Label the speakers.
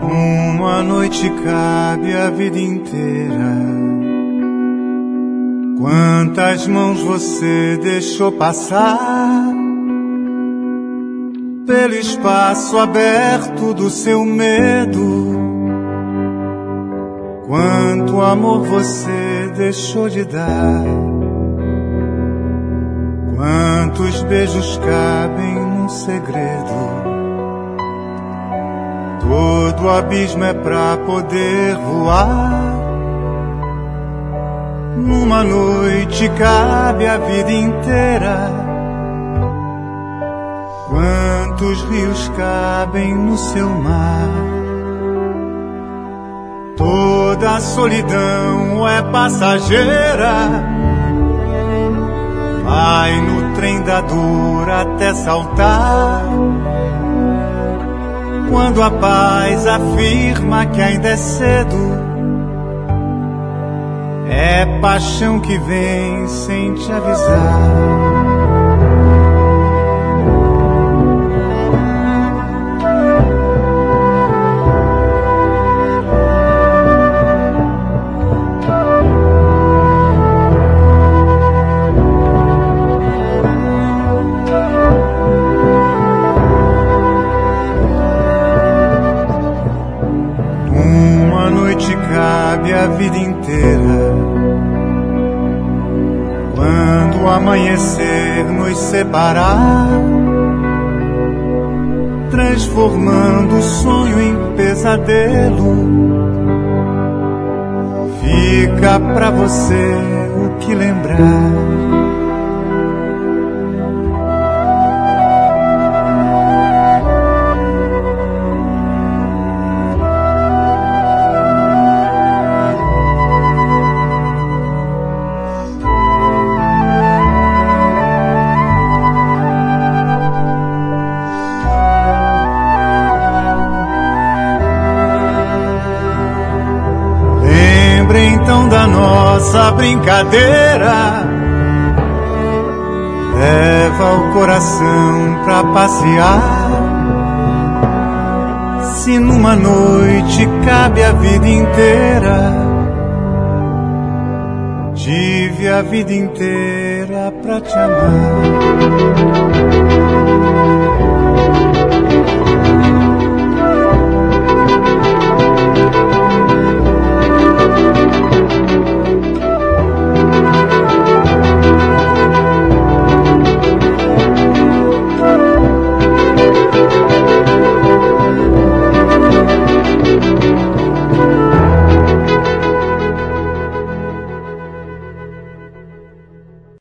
Speaker 1: Uma noite cabe a vida inteira. Quantas mãos você deixou passar pelo espaço aberto do seu medo? Quanto amor você deixou de dar? Quantos beijos cabem num segredo? Todo abismo é pra poder voar. Numa noite cabe a vida inteira. Quantos rios cabem no seu mar? Toda solidão é passageira. Vai no trem da dor até saltar. Quando a paz afirma que ainda é cedo, é paixão que vem sem te avisar. Cabe a vida inteira. Quando o amanhecer nos separar, transformando o sonho em pesadelo, fica pra você o que lembrar. Então da nossa brincadeira, leva o coração pra passear. Se numa noite cabe a vida inteira, tive a vida inteira pra te amar.